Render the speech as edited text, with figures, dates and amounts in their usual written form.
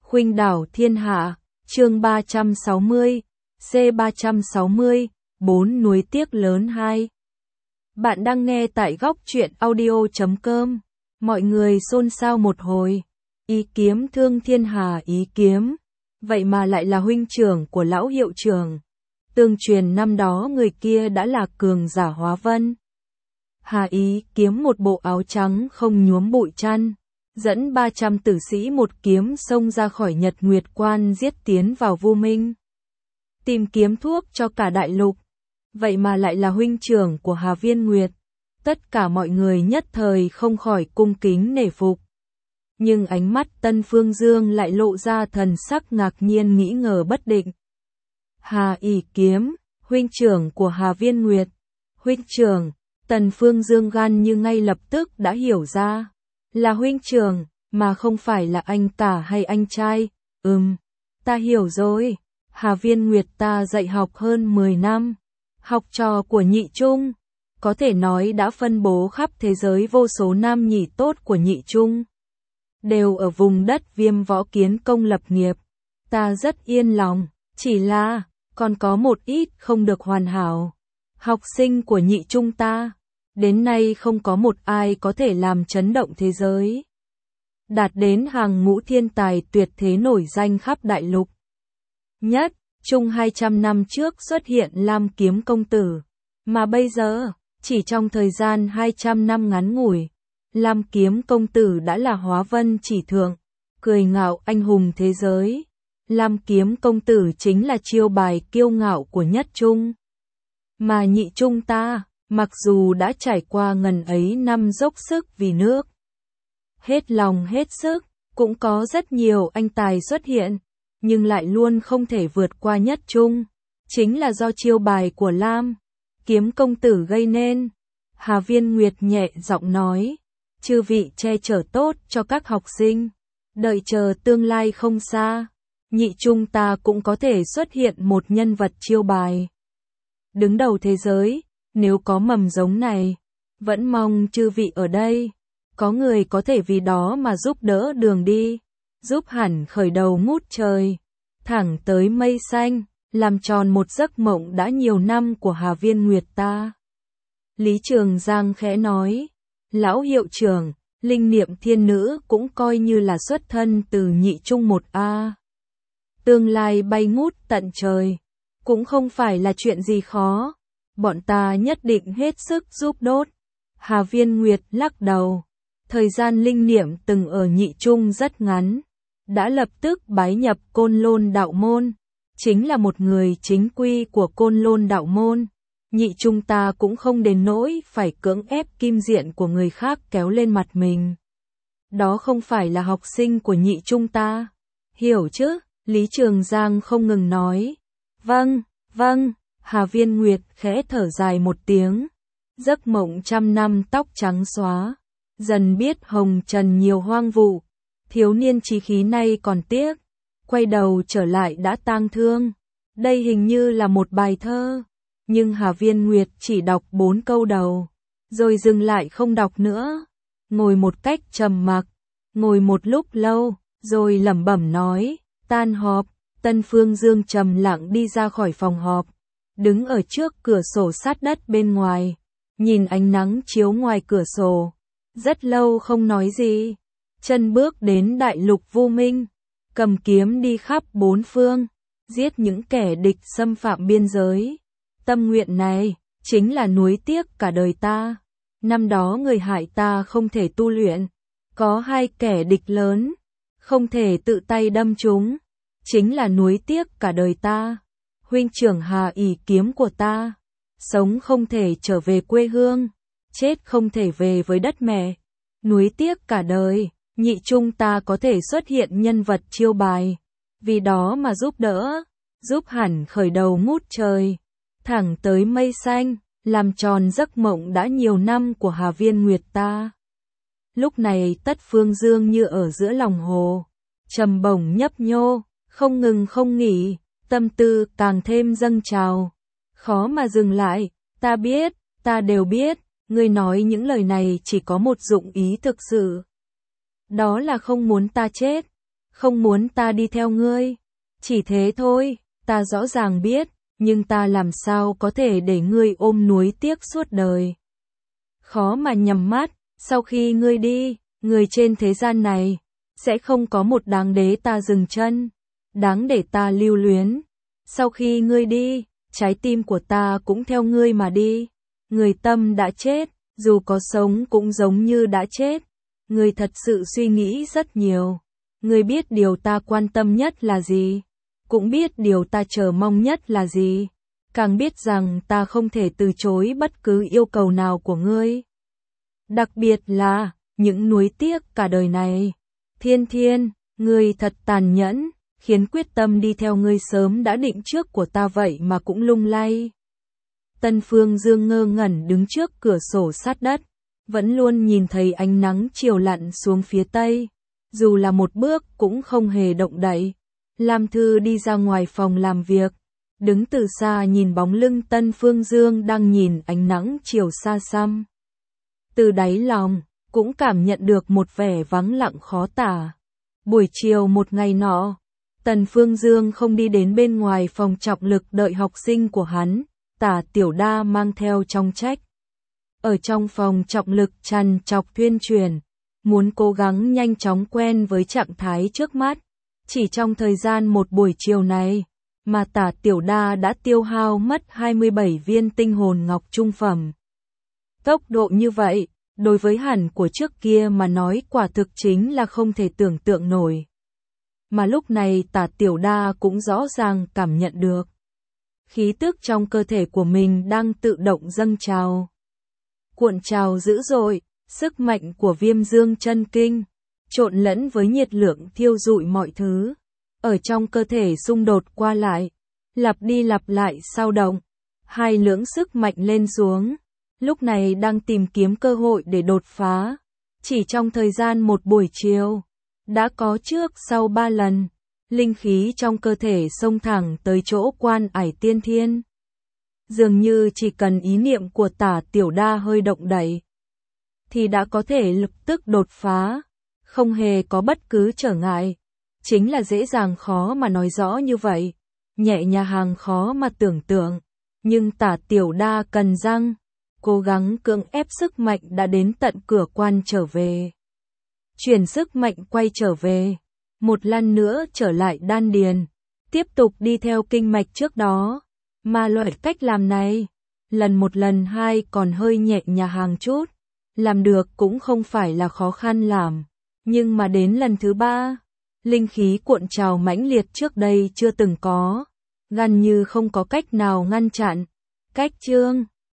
Khuynh đảo thiên hạ, chương 360, C360, 4 núi tiếc lớn 2. Bạn đang nghe tại góc truyện audio.com. Mọi người xôn xao một hồi. Ý Kiếm thương thiên hà Ý Kiếm. Vậy mà lại là huynh trưởng của lão hiệu trưởng. Tương truyền năm đó người kia đã là cường giả hóa vân. Hà Ý Kiếm một bộ áo trắng không nhuốm bụi chăn, dẫn 300 tử sĩ một kiếm xông ra khỏi Nhật Nguyệt Quan giết tiến vào Vu Minh. Tìm kiếm thuốc cho cả đại lục. Vậy mà lại là huynh trưởng của Hà Viên Nguyệt. Tất cả mọi người nhất thời không khỏi cung kính nể phục. Nhưng ánh mắt Tân Phương Dương lại lộ ra thần sắc ngạc nhiên nghĩ ngờ bất định. Hà Ý Kiếm, huynh trưởng của Hà Viên Nguyệt. Huynh trưởng, Tần Phương Dương gan như ngay lập tức đã hiểu ra. Là huynh trưởng, mà không phải là anh cả hay anh trai. Ta hiểu rồi. Hà Viên Nguyệt ta dạy học hơn 10 năm. Học trò của Nhị Trung. Có thể nói đã phân bố khắp thế giới vô số nam nhị tốt của Nhị Trung. Đều ở vùng đất Viêm Võ Kiến Công lập nghiệp. Ta rất yên lòng, chỉ là, còn có một ít không được hoàn hảo. Học sinh của Nhị Trung ta, đến nay không có một ai có thể làm chấn động thế giới. Đạt đến hàng ngũ thiên tài tuyệt thế nổi danh khắp đại lục. Nhất, Trung 200 năm trước xuất hiện Lam Kiếm Công Tử. Mà bây giờ, chỉ trong thời gian 200 năm ngắn ngủi, Lam Kiếm Công Tử đã là hóa vân chỉ thượng, cười ngạo anh hùng thế giới. Lam Kiếm Công Tử chính là chiêu bài kiêu ngạo của Nhất Trung. Mà Nhị Trung ta, mặc dù đã trải qua ngần ấy năm dốc sức vì nước, hết lòng hết sức, cũng có rất nhiều anh tài xuất hiện, nhưng lại luôn không thể vượt qua Nhất Trung. Chính là do chiêu bài của Lam Kiếm Công Tử gây nên. Hà Viên Nguyệt nhẹ giọng nói, chư vị che chở tốt cho các học sinh, đợi chờ tương lai không xa, Nhị Trung ta cũng có thể xuất hiện một nhân vật chiêu bài đứng đầu thế giới. Nếu có mầm giống này, vẫn mong chư vị ở đây, có người có thể vì đó mà giúp đỡ đường đi, giúp hẳn khởi đầu ngút trời, thẳng tới mây xanh, làm tròn một giấc mộng đã nhiều năm của Hà Viên Nguyệt ta. Lý Trường Giang khẽ nói, lão hiệu trưởng, linh niệm thiên nữ cũng coi như là xuất thân từ Nhị Trung 1A. Tương lai bay ngút tận trời, cũng không phải là chuyện gì khó. Bọn ta nhất định hết sức giúp đốt. Hà Viên Nguyệt lắc đầu. Thời gian linh niệm từng ở Nhị Trung rất ngắn. Đã lập tức bái nhập Côn Lôn đạo môn. Chính là một người chính quy của Côn Lôn đạo môn. Nhị Trung ta cũng không đến nỗi phải cưỡng ép kim diện của người khác kéo lên mặt mình. Đó không phải là học sinh của Nhị Trung ta. Hiểu chứ? Lý Trường Giang không ngừng nói. Vâng, vâng. Hà Viên Nguyệt khẽ thở dài một tiếng. Giấc mộng trăm năm tóc trắng xóa. Dần biết hồng trần nhiều hoang vụ. Thiếu niên chí khí nay còn tiếc. Quay đầu trở lại đã tang thương. Đây hình như là một bài thơ. Nhưng Hà Viên Nguyệt chỉ đọc 4 câu đầu. Rồi dừng lại không đọc nữa. Ngồi một cách trầm mặc. Ngồi một lúc lâu. Rồi lẩm bẩm nói. Tan họp. Tân Phương Dương trầm lặng đi ra khỏi phòng họp. Đứng ở trước cửa sổ sát đất bên ngoài, nhìn ánh nắng chiếu ngoài cửa sổ, rất lâu không nói gì. Chân bước đến đại lục Vu Minh, cầm kiếm đi khắp 4 phương, giết những kẻ địch xâm phạm biên giới. Tâm nguyện này, chính là nuối tiếc cả đời ta. Năm đó người hại ta không thể tu luyện, có 2 kẻ địch lớn, không thể tự tay đâm chúng, chính là nuối tiếc cả đời ta. Huynh trưởng Hà Ý Kiếm của ta, sống không thể trở về quê hương, chết không thể về với đất mẹ, nuối tiếc cả đời. Nhị Trung ta có thể xuất hiện nhân vật chiêu bài, vì đó mà giúp đỡ, giúp hẳn khởi đầu ngút trời, thẳng tới mây xanh, làm tròn giấc mộng đã nhiều năm của Hà Viên Nguyệt ta. Lúc này Tất Phương Dương như ở giữa lòng hồ, trầm bổng nhấp nhô, không ngừng không nghỉ. Tâm tư càng thêm dâng trào, khó mà dừng lại. Ta biết, ta đều biết, ngươi nói những lời này chỉ có một dụng ý thực sự. Đó là không muốn ta chết, không muốn ta đi theo ngươi. Chỉ thế thôi, ta rõ ràng biết, nhưng ta làm sao có thể để ngươi ôm nuối tiếc suốt đời. Khó mà nhắm mắt, sau khi ngươi đi, người trên thế gian này, sẽ không có một đáng để ta dừng chân, đáng để ta lưu luyến. Sau khi ngươi đi, trái tim của ta cũng theo ngươi mà đi. Người tâm đã chết, dù có sống cũng giống như đã chết. Ngươi thật sự suy nghĩ rất nhiều. Ngươi biết điều ta quan tâm nhất là gì, cũng biết điều ta chờ mong nhất là gì. Càng biết rằng ta không thể từ chối bất cứ yêu cầu nào của ngươi. Đặc biệt là, những nuối tiếc cả đời này. Thiên Thiên, ngươi thật tàn nhẫn, khiến quyết tâm đi theo ngươi sớm đã định trước của ta vậy mà cũng lung lay. Tân Phương Dương ngơ ngẩn đứng trước cửa sổ sát đất, vẫn luôn nhìn thấy ánh nắng chiều lặn xuống phía tây, dù là một bước cũng không hề động đậy. Lam Thư đi ra ngoài phòng làm việc, đứng từ xa nhìn bóng lưng Tân Phương Dương đang nhìn ánh nắng chiều xa xăm. Từ đáy lòng, cũng cảm nhận được một vẻ vắng lặng khó tả. Buổi chiều một ngày nọ, Tần Phương Dương không đi đến bên ngoài phòng trọng lực đợi học sinh của hắn, Tả Tiểu Đa mang theo trong trách. Ở trong phòng trọng lực trằn trọc tuyên truyền, muốn cố gắng nhanh chóng quen với trạng thái trước mắt. Chỉ trong thời gian một buổi chiều này, mà Tả Tiểu Đa đã tiêu hao mất 27 viên tinh hồn ngọc trung phẩm. Tốc độ như vậy, đối với hẳn của trước kia mà nói quả thực chính là không thể tưởng tượng nổi. Mà lúc này Tả Tiểu Đa cũng rõ ràng cảm nhận được. Khí tức trong cơ thể của mình đang tự động dâng trào. Cuộn trào dữ dội, sức mạnh của Viêm Dương chân kinh, trộn lẫn với nhiệt lượng thiêu rụi mọi thứ. Ở trong cơ thể xung đột qua lại, lặp đi lặp lại sao động. Hai lưỡng sức mạnh lên xuống, lúc này đang tìm kiếm cơ hội để đột phá. Chỉ trong thời gian một buổi chiều, đã có trước sau 3 lần, linh khí trong cơ thể xông thẳng tới chỗ Quan Ải Tiên Thiên. Dường như chỉ cần ý niệm của Tả Tiểu Đa hơi động đậy, thì đã có thể lập tức đột phá, không hề có bất cứ trở ngại. Chính là dễ dàng khó mà nói rõ như vậy, nhẹ nhàng khó mà tưởng tượng, nhưng Tả Tiểu Đa cần răng, cố gắng cưỡng ép sức mạnh đã đến tận cửa quan trở về. Chuyển sức mạnh quay trở về, một lần nữa trở lại đan điền, tiếp tục đi theo kinh mạch trước đó. Mà loại cách làm này, lần một lần hai còn hơi nhẹ nhàng chút, làm được cũng không phải là khó khăn làm, nhưng mà đến lần thứ 3, linh khí cuộn trào mãnh liệt trước đây chưa từng có, gần như không có cách nào ngăn chặn. Cách chương